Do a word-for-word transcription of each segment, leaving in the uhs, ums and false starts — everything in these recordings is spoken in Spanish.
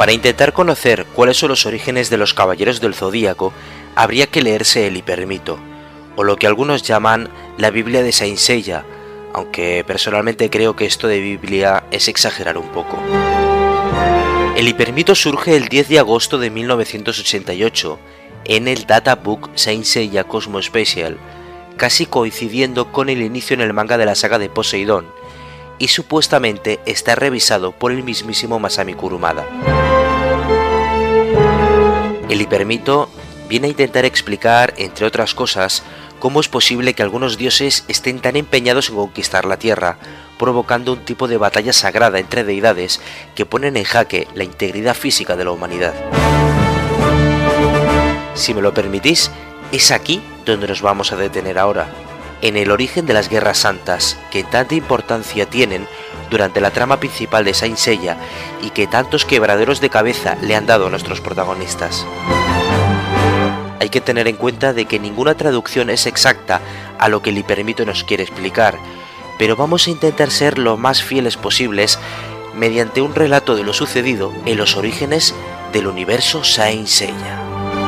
Para intentar conocer cuáles son los orígenes de los Caballeros del Zodíaco, habría que leerse el Hipermito, o lo que algunos llaman la Biblia de Saint Seiya, aunque personalmente creo que esto de Biblia es exagerar un poco. El Hipermito surge el diez de agosto de mil novecientos ochenta y ocho en el Databook Saint Seiya Cosmo Special, casi coincidiendo con el inicio en el manga de la saga de Poseidón, y supuestamente está revisado por el mismísimo Masami Kurumada. El Hipermito viene a intentar explicar, entre otras cosas, cómo es posible que algunos dioses estén tan empeñados en conquistar la Tierra, provocando un tipo de batalla sagrada entre deidades que ponen en jaque la integridad física de la humanidad. Si me lo permitís, es aquí donde nos vamos a detener ahora, en el origen de las Guerras Santas, que tanta importancia tienen durante la trama principal de Saint Seiya y que tantos quebraderos de cabeza le han dado a nuestros protagonistas. Hay que tener en cuenta de que ninguna traducción es exacta a lo que el Hipermito nos quiere explicar, pero vamos a intentar ser lo más fieles posibles mediante un relato de lo sucedido en los orígenes del universo Saint Seiya.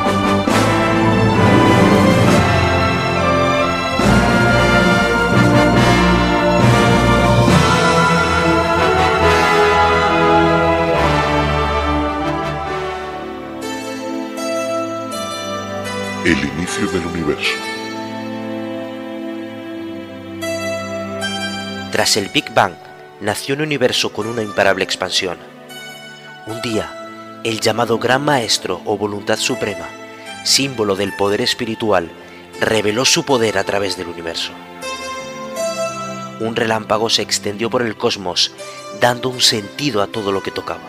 El inicio del universo. Tras el Big Bang, nació un universo con una imparable expansión. Un día, el llamado Gran Maestro o Voluntad Suprema, símbolo del poder espiritual, reveló su poder a través del universo. Un relámpago se extendió por el cosmos, dando un sentido a todo lo que tocaba.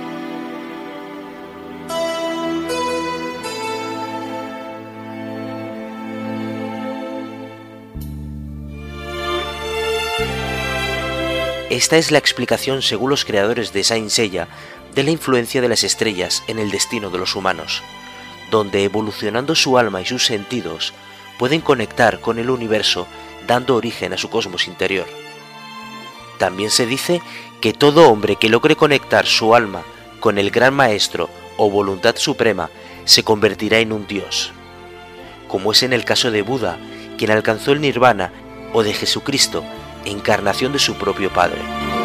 Esta es la explicación, según los creadores de Saint Seiya, de la influencia de las estrellas en el destino de los humanos, donde evolucionando su alma y sus sentidos, pueden conectar con el universo, dando origen a su cosmos interior. También se dice que todo hombre que logre conectar su alma con el Gran Maestro o Voluntad Suprema se convertirá en un dios, como es en el caso de Buda, quien alcanzó el Nirvana, o de Jesucristo, encarnación de su propio Padre.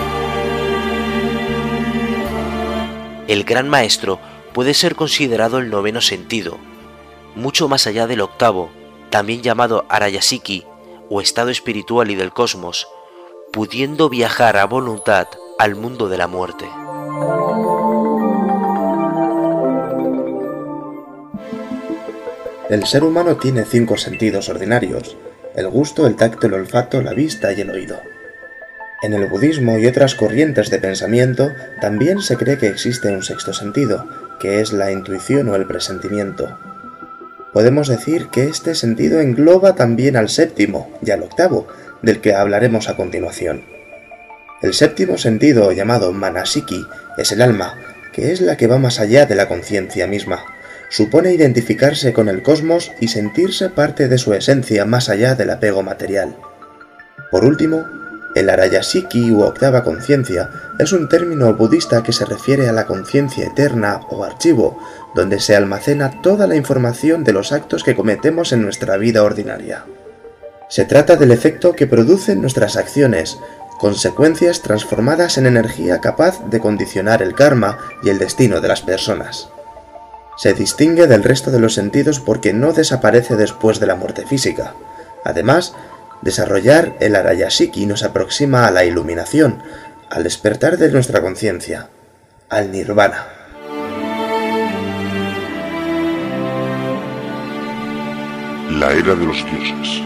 El Gran Maestro puede ser considerado el noveno sentido, mucho más allá del octavo, también llamado Arayashiki, o estado espiritual y del cosmos, pudiendo viajar a voluntad al mundo de la muerte. El ser humano tiene cinco sentidos ordinarios: el gusto, el tacto, el olfato, la vista y el oído. En el budismo y otras corrientes de pensamiento también se cree que existe un sexto sentido, que es la intuición o el presentimiento. Podemos decir que este sentido engloba también al séptimo y al octavo, del que hablaremos a continuación. El séptimo sentido, llamado Manashiki, es el alma, que es la que va más allá de la conciencia misma. Supone identificarse con el cosmos y sentirse parte de su esencia más allá del apego material. Por último, el Arayashiki u octava conciencia es un término budista que se refiere a la conciencia eterna o archivo, donde se almacena toda la información de los actos que cometemos en nuestra vida ordinaria. Se trata del efecto que producen nuestras acciones, consecuencias transformadas en energía capaz de condicionar el karma y el destino de las personas. Se distingue del resto de los sentidos porque no desaparece después de la muerte física. Además, desarrollar el Arayashiki nos aproxima a la iluminación, al despertar de nuestra conciencia, al Nirvana. La era de los dioses.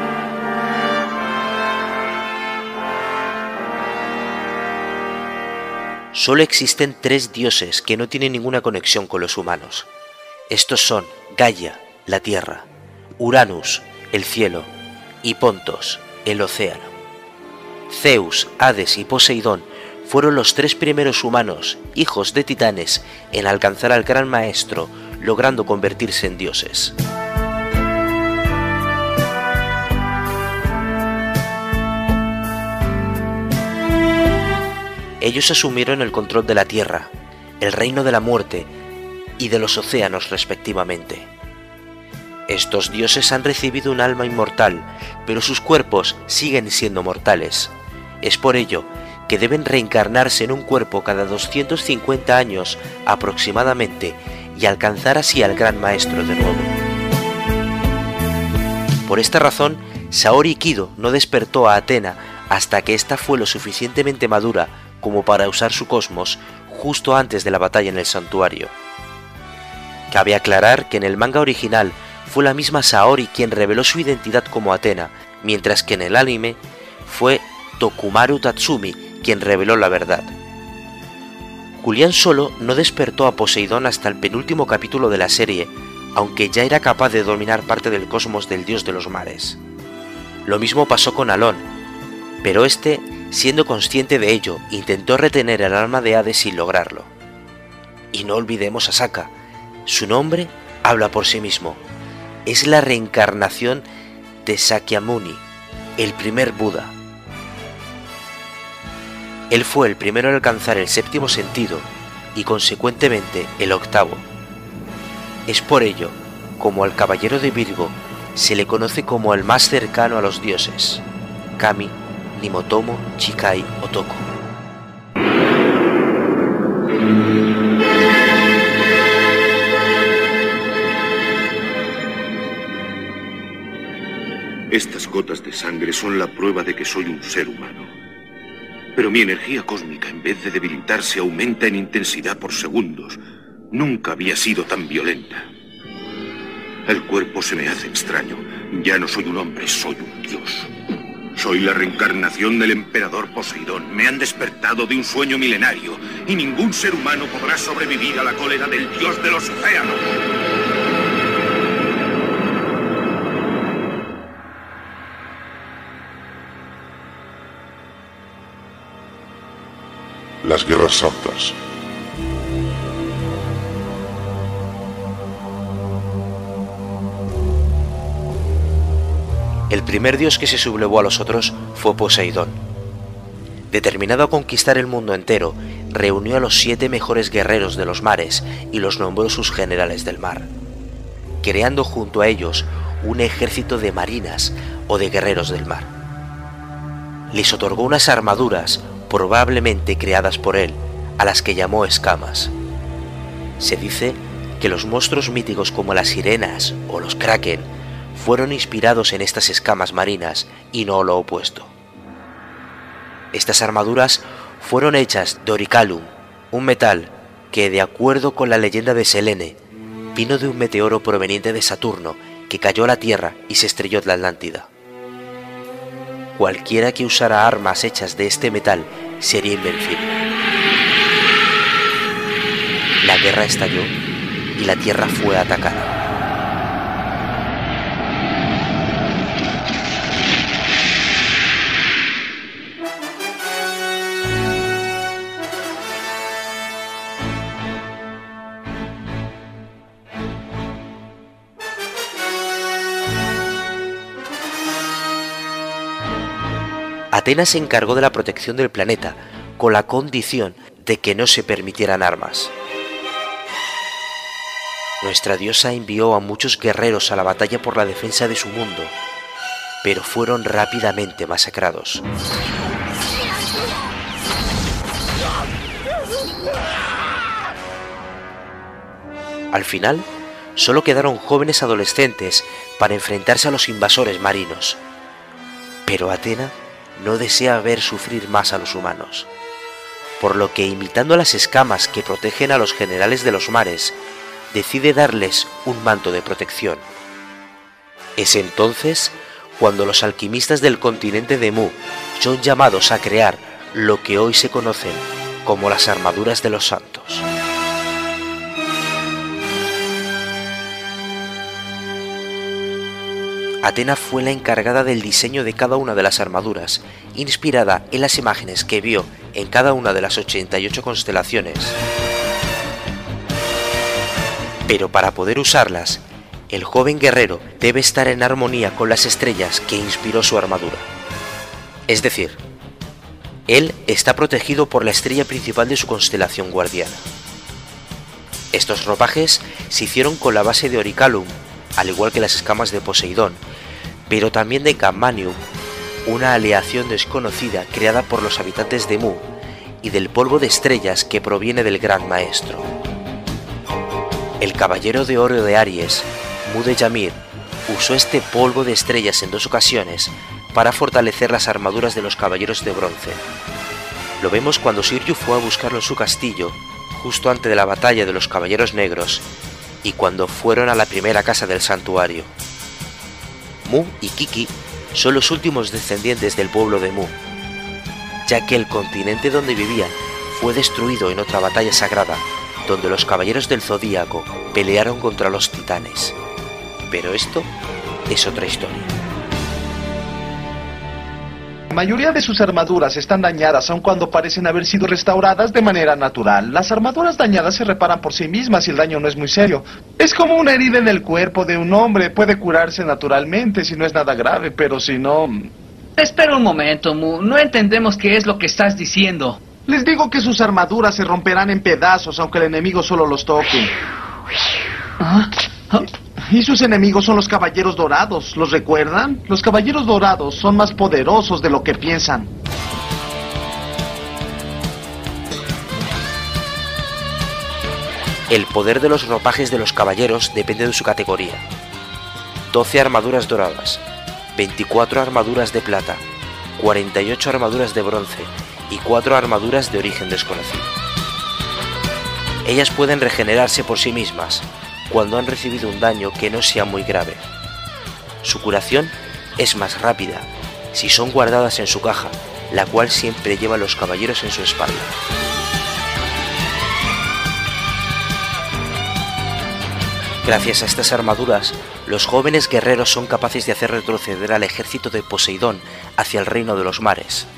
Solo existen tres dioses que no tienen ninguna conexión con los humanos. Estos son Gaia, la tierra, Uranus, el cielo, y Pontos, el océano. Zeus, Hades y Poseidón fueron los tres primeros humanos, hijos de titanes, en alcanzar al Gran Maestro, logrando convertirse en dioses. Ellos asumieron el control de la tierra, el reino de la muerte y de los océanos respectivamente. Estos dioses han recibido un alma inmortal, pero sus cuerpos siguen siendo mortales. Es por ello que deben reencarnarse en un cuerpo cada doscientos cincuenta años aproximadamente y alcanzar así al gran maestro de nuevo. Por esta razón, Saori Kido no despertó a Athena hasta que ésta fue lo suficientemente madura como para usar su cosmos justo antes de la batalla en el santuario. Cabe aclarar que en el manga original fue la misma Saori quien reveló su identidad como Athena, mientras que en el anime fue Tokumaru Tatsumi quien reveló la verdad. Julián solo no despertó a Poseidón hasta el penúltimo capítulo de la serie, aunque ya era capaz de dominar parte del cosmos del dios de los mares. Lo mismo pasó con Alón, pero este, siendo consciente de ello, intentó retener el alma de Hades sin lograrlo. Y no olvidemos a Sokka, su nombre habla por sí mismo. Es la reencarnación de Sakyamuni, el primer Buda. Él fue el primero en alcanzar el séptimo sentido y consecuentemente el octavo. Es por ello, como al caballero de Virgo, se le conoce como el más cercano a los dioses, Kami, Nimotomo, Chikai o Toko. Estas gotas de sangre son la prueba de que soy un ser humano. Pero mi energía cósmica, en vez de debilitarse, aumenta en intensidad por segundos. Nunca había sido tan violenta. El cuerpo se me hace extraño. Ya no soy un hombre, soy un dios. Soy la reencarnación del emperador Poseidón. Me han despertado de un sueño milenario y ningún ser humano podrá sobrevivir a la cólera del dios de los océanos. Las guerras santas. El primer dios que se sublevó a los otros fue Poseidón. Determinado a conquistar el mundo entero, reunió a los siete mejores guerreros de los mares y los nombró sus generales del mar, creando junto a ellos un ejército de marinas o de guerreros del mar. Les otorgó unas armaduras, probablemente creadas por él, a las que llamó escamas. Se dice que los monstruos míticos como las sirenas o los kraken fueron inspirados en estas escamas marinas y no lo opuesto. Estas armaduras fueron hechas de oricalum, un metal que, de acuerdo con la leyenda de Selene, vino de un meteoro proveniente de Saturno que cayó a la Tierra y se estrelló en la Atlántida. Cualquiera que usara armas hechas de este metal sería invencible. La guerra estalló y la Tierra fue atacada. Atenas se encargó de la protección del planeta, con la condición de que no se permitieran armas. Nuestra diosa envió a muchos guerreros a la batalla por la defensa de su mundo, pero fueron rápidamente masacrados. Al final, solo quedaron jóvenes adolescentes para enfrentarse a los invasores marinos. Pero Atena no desea ver sufrir más a los humanos, por lo que, imitando las escamas que protegen a los generales de los mares, decide darles un manto de protección. Es entonces cuando los alquimistas del continente de Mu son llamados a crear lo que hoy se conocen como las armaduras de los santos. Atena fue la encargada del diseño de cada una de las armaduras, inspirada en las imágenes que vio en cada una de las ochenta y ocho constelaciones. Pero para poder usarlas, el joven guerrero debe estar en armonía con las estrellas que inspiró su armadura. Es decir, él está protegido por la estrella principal de su constelación guardiana. Estos ropajes se hicieron con la base de Orichalcum, al igual que las escamas de Poseidón, pero también de Campanium, una aleación desconocida creada por los habitantes de Mu, y del polvo de estrellas que proviene del Gran Maestro. El caballero de oro de Aries, Mu de Yamir, usó este polvo de estrellas en dos ocasiones para fortalecer las armaduras de los caballeros de bronce. Lo vemos cuando Sirju fue a buscarlo en su castillo, justo antes de la batalla de los caballeros negros, y cuando fueron a la primera casa del santuario. Mu y Kiki son los últimos descendientes del pueblo de Mu, ya que el continente donde vivían fue destruido en otra batalla sagrada, donde los caballeros del Zodíaco pelearon contra los titanes. Pero esto es otra historia. La mayoría de sus armaduras están dañadas, aun cuando parecen haber sido restauradas de manera natural. Las armaduras dañadas se reparan por sí mismas y el daño no es muy serio. Es como una herida en el cuerpo de un hombre, puede curarse naturalmente si no es nada grave, pero si no... Espera un momento, Mu, no entendemos qué es lo que estás diciendo. Les digo que sus armaduras se romperán en pedazos, aunque el enemigo solo los toque. ¿Ah? ¿Ah? Y sus enemigos son los caballeros dorados, ¿los recuerdan? Los caballeros dorados son más poderosos de lo que piensan. El poder de los ropajes de los caballeros depende de su categoría. doce armaduras doradas, veinticuatro armaduras de plata, cuarenta y ocho armaduras de bronce y cuatro armaduras de origen desconocido. Ellas pueden regenerarse por sí mismas cuando han recibido un daño que no sea muy grave. Su curación es más rápida si son guardadas en su caja, la cual siempre llevan los caballeros en su espalda. Gracias a estas armaduras, los jóvenes guerreros son capaces de hacer retroceder al ejército de Poseidón hacia el reino de los mares.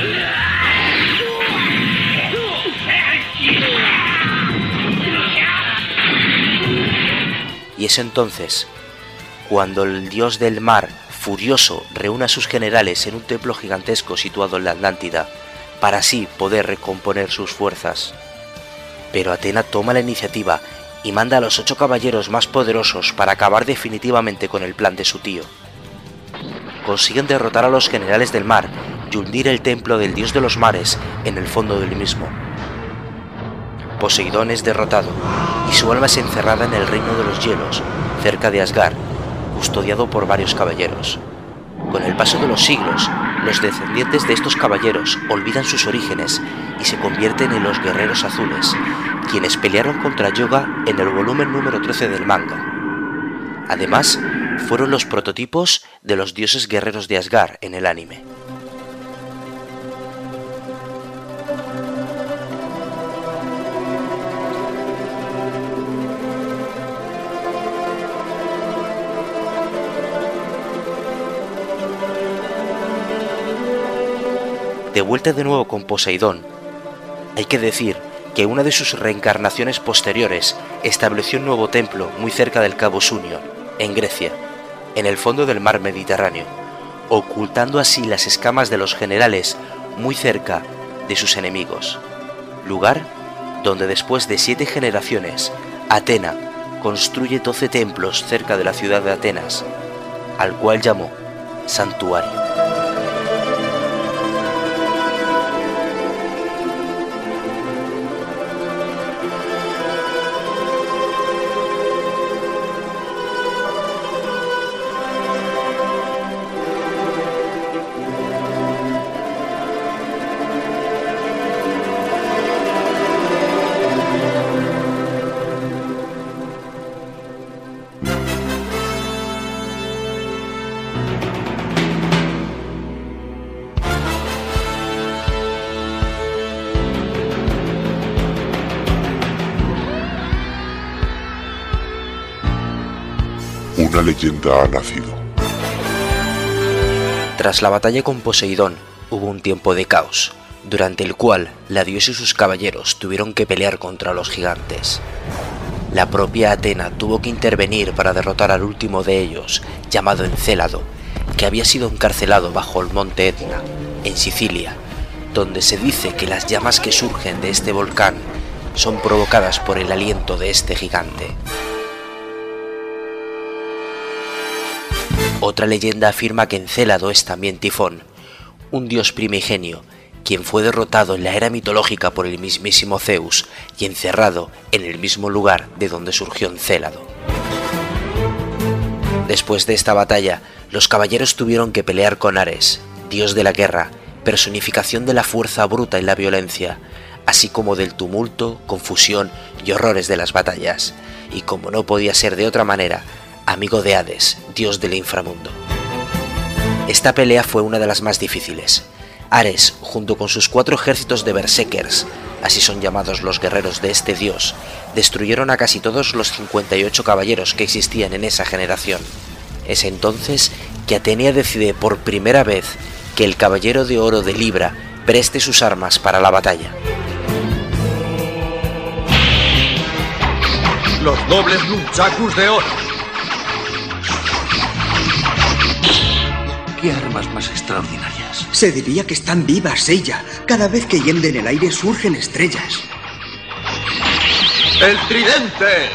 Y es entonces cuando el dios del mar, furioso, reúne a sus generales en un templo gigantesco situado en la Atlántida, para así poder recomponer sus fuerzas. Pero Atena toma la iniciativa y manda a los ocho caballeros más poderosos para acabar definitivamente con el plan de su tío. Consiguen derrotar a los generales del mar y hundir el templo del dios de los mares en el fondo del mismo. Poseidón es derrotado y su alma es encerrada en el reino de los hielos, cerca de Asgard, custodiado por varios caballeros. Con el paso de los siglos, los descendientes de estos caballeros olvidan sus orígenes y se convierten en los guerreros azules, quienes pelearon contra Yoga en el volumen número trece del manga. Además, fueron los prototipos de los dioses guerreros de Asgard en el anime. De vuelta de nuevo con Poseidón, hay que decir que una de sus reencarnaciones posteriores estableció un nuevo templo muy cerca del Cabo Sunion, en Grecia, en el fondo del mar Mediterráneo, ocultando así las escamas de los generales muy cerca de sus enemigos, lugar donde después de siete generaciones, Atena construye doce templos cerca de la ciudad de Atenas, al cual llamó Santuario. Una leyenda ha nacido. Tras la batalla con Poseidón, hubo un tiempo de caos, durante el cual la diosa y sus caballeros tuvieron que pelear contra los gigantes. La propia Atena tuvo que intervenir para derrotar al último de ellos, llamado Encélado, que había sido encarcelado bajo el monte Etna, en Sicilia, donde se dice que las llamas que surgen de este volcán son provocadas por el aliento de este gigante. Otra leyenda afirma que Encélado es también Tifón, un dios primigenio, quien fue derrotado en la era mitológica por el mismísimo Zeus y encerrado en el mismo lugar de donde surgió Encélado. Después de esta batalla, los caballeros tuvieron que pelear con Ares, dios de la guerra, personificación de la fuerza bruta y la violencia, así como del tumulto, confusión y horrores de las batallas, y como no podía ser de otra manera, amigo de Hades, dios del inframundo. Esta pelea fue una de las más difíciles. Ares, junto con sus cuatro ejércitos de berserkers, así son llamados los guerreros de este dios, destruyeron a casi todos los cincuenta y ocho caballeros que existían en esa generación. Es entonces que Atenea decide por primera vez que el caballero de oro de Libra preste sus armas para la batalla. Los dobles nunchakus de oro. ¿Qué armas más extraordinarias? Se diría que están vivas, ella. Cada vez que hienden el aire surgen estrellas. ¡El tridente!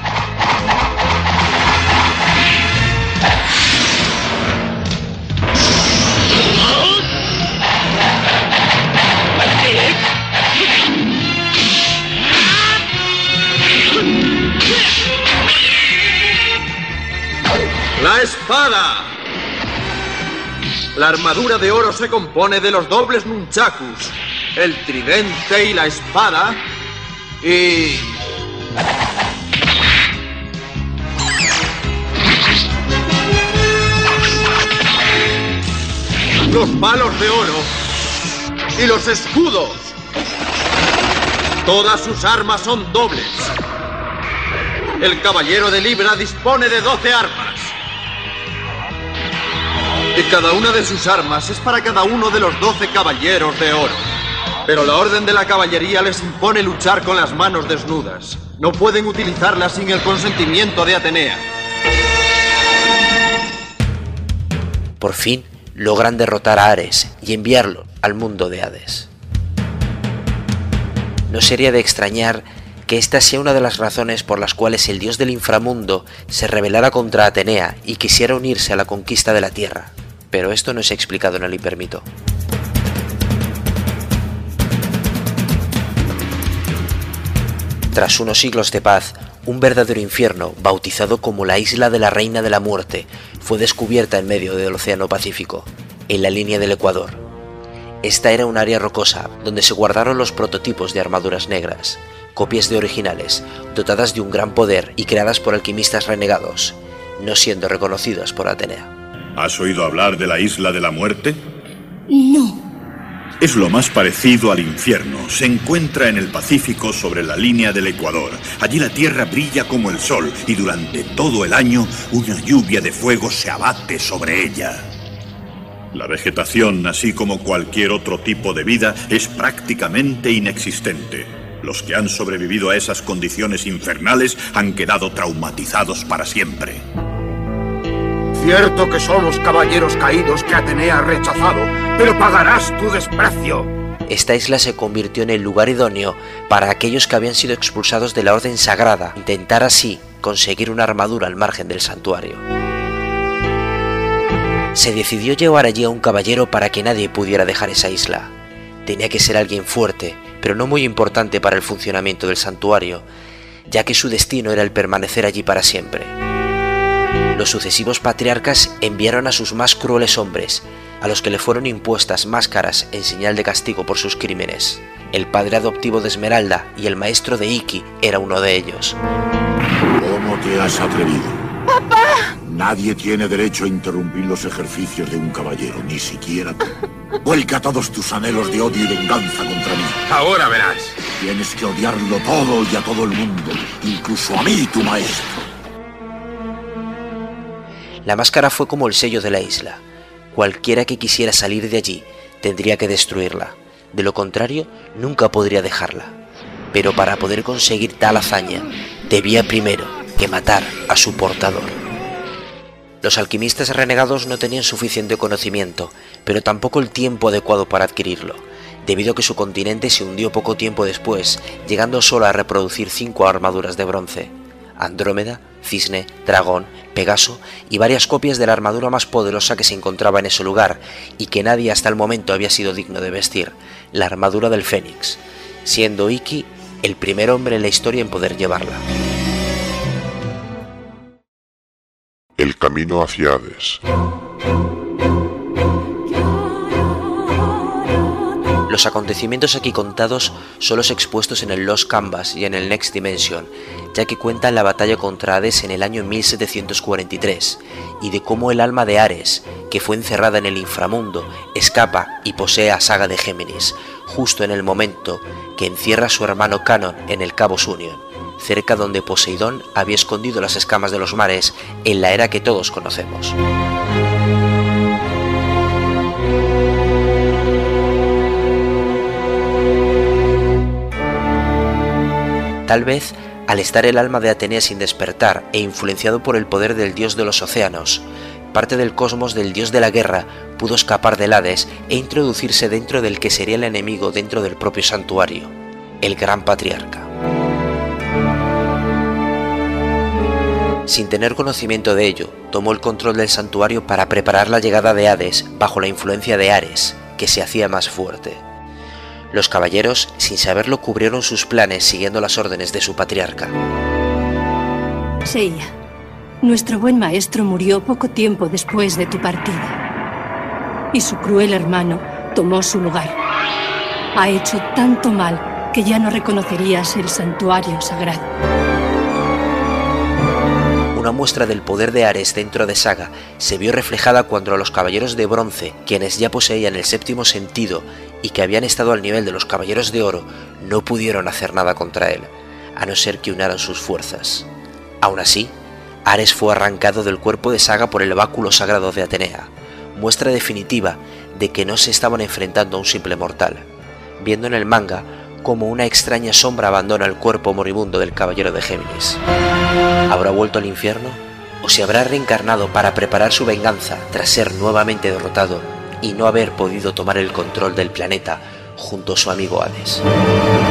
¡La espada! La armadura de oro se compone de los dobles nunchakus, el tridente y la espada, y... los palos de oro y los escudos. Todas sus armas son dobles. El caballero de Libra dispone de doce armas. Y cada una de sus armas es para cada uno de los doce caballeros de oro. Pero la orden de la caballería les impone luchar con las manos desnudas. No pueden utilizarlas sin el consentimiento de Atenea. Por fin logran derrotar a Ares y enviarlo al mundo de Hades. No sería de extrañar que esta sea una de las razones por las cuales el dios del inframundo se rebelara contra Atenea y quisiera unirse a la conquista de la tierra, pero esto no es explicado en el hipermito. Tras unos siglos de paz, un verdadero infierno, bautizado como la Isla de la Reina de la Muerte, fue descubierta en medio del Océano Pacífico, en la línea del Ecuador. Esta era un área rocosa donde se guardaron los prototipos de armaduras negras, copias de originales, dotadas de un gran poder y creadas por alquimistas renegados, no siendo reconocidas por Atenea. ¿Has oído hablar de la Isla de la Muerte? No. Es lo más parecido al infierno. Se encuentra en el Pacífico sobre la línea del Ecuador. Allí la tierra brilla como el sol y durante todo el año una lluvia de fuego se abate sobre ella. La vegetación, así como cualquier otro tipo de vida, es prácticamente inexistente. Los que han sobrevivido a esas condiciones infernales han quedado traumatizados para siempre. Cierto que somos caballeros caídos que Atenea ha rechazado, pero pagarás tu desprecio. Esta isla se convirtió en el lugar idóneo para aquellos que habían sido expulsados de la Orden Sagrada, intentar así conseguir una armadura al margen del santuario. Se decidió llevar allí a un caballero para que nadie pudiera dejar esa isla. Tenía que ser alguien fuerte, pero no muy importante para el funcionamiento del santuario, ya que su destino era el permanecer allí para siempre. Los sucesivos patriarcas enviaron a sus más crueles hombres, a los que le fueron impuestas máscaras en señal de castigo por sus crímenes. El padre adoptivo de Esmeralda y el maestro de Iki era uno de ellos. ¿Cómo te has atrevido? ¡Papá! Nadie tiene derecho a interrumpir los ejercicios de un caballero, ni siquiera tú. Vuelca todos tus anhelos de odio y venganza contra mí. Ahora verás. Tienes que odiarlo todo y a todo el mundo, incluso a mí, tu maestro. La máscara fue como el sello de la isla. Cualquiera que quisiera salir de allí tendría que destruirla. De lo contrario, nunca podría dejarla. Pero para poder conseguir tal hazaña, debía primero que matar a su portador. Los alquimistas renegados no tenían suficiente conocimiento, pero tampoco el tiempo adecuado para adquirirlo, debido a que su continente se hundió poco tiempo después, llegando solo a reproducir cinco armaduras de bronce: Andrómeda, Cisne, Dragón, Pegaso y varias copias de la armadura más poderosa que se encontraba en ese lugar y que nadie hasta el momento había sido digno de vestir, la armadura del Fénix, siendo Ikki el primer hombre en la historia en poder llevarla. El camino hacia Hades. Los acontecimientos aquí contados son los expuestos en el Lost Canvas y en el Next Dimension, ya que cuentan la batalla contra Hades en el año mil setecientos cuarenta y tres, y de cómo el alma de Ares, que fue encerrada en el inframundo, escapa y posee a Saga de Géminis, justo en el momento que encierra a su hermano Canon en el Cabo Union, cerca donde Poseidón había escondido las escamas de los mares en la era que todos conocemos. Tal vez, al estar el alma de Atenea sin despertar e influenciado por el poder del dios de los océanos, parte del cosmos del dios de la guerra pudo escapar del Hades e introducirse dentro del que sería el enemigo dentro del propio santuario, el Gran Patriarca. Sin tener conocimiento de ello, tomó el control del santuario para preparar la llegada de Hades bajo la influencia de Ares, que se hacía más fuerte. Los caballeros, sin saberlo, cubrieron sus planes siguiendo las órdenes de su patriarca. Seiya, nuestro buen maestro murió poco tiempo después de tu partida. Y su cruel hermano tomó su lugar. Ha hecho tanto mal que ya no reconocerías el santuario sagrado. Una muestra del poder de Ares dentro de Saga se vio reflejada cuando los caballeros de bronce, quienes ya poseían el séptimo sentido y que habían estado al nivel de los caballeros de oro, no pudieron hacer nada contra él, a no ser que unaran sus fuerzas. Aún así, Ares fue arrancado del cuerpo de Saga por el báculo sagrado de Atenea, muestra definitiva de que no se estaban enfrentando a un simple mortal, viendo en el manga como una extraña sombra abandona el cuerpo moribundo del caballero de Géminis. ¿Habrá vuelto al infierno? ¿O se habrá reencarnado para preparar su venganza tras ser nuevamente derrotado y no haber podido tomar el control del planeta junto a su amigo Hades?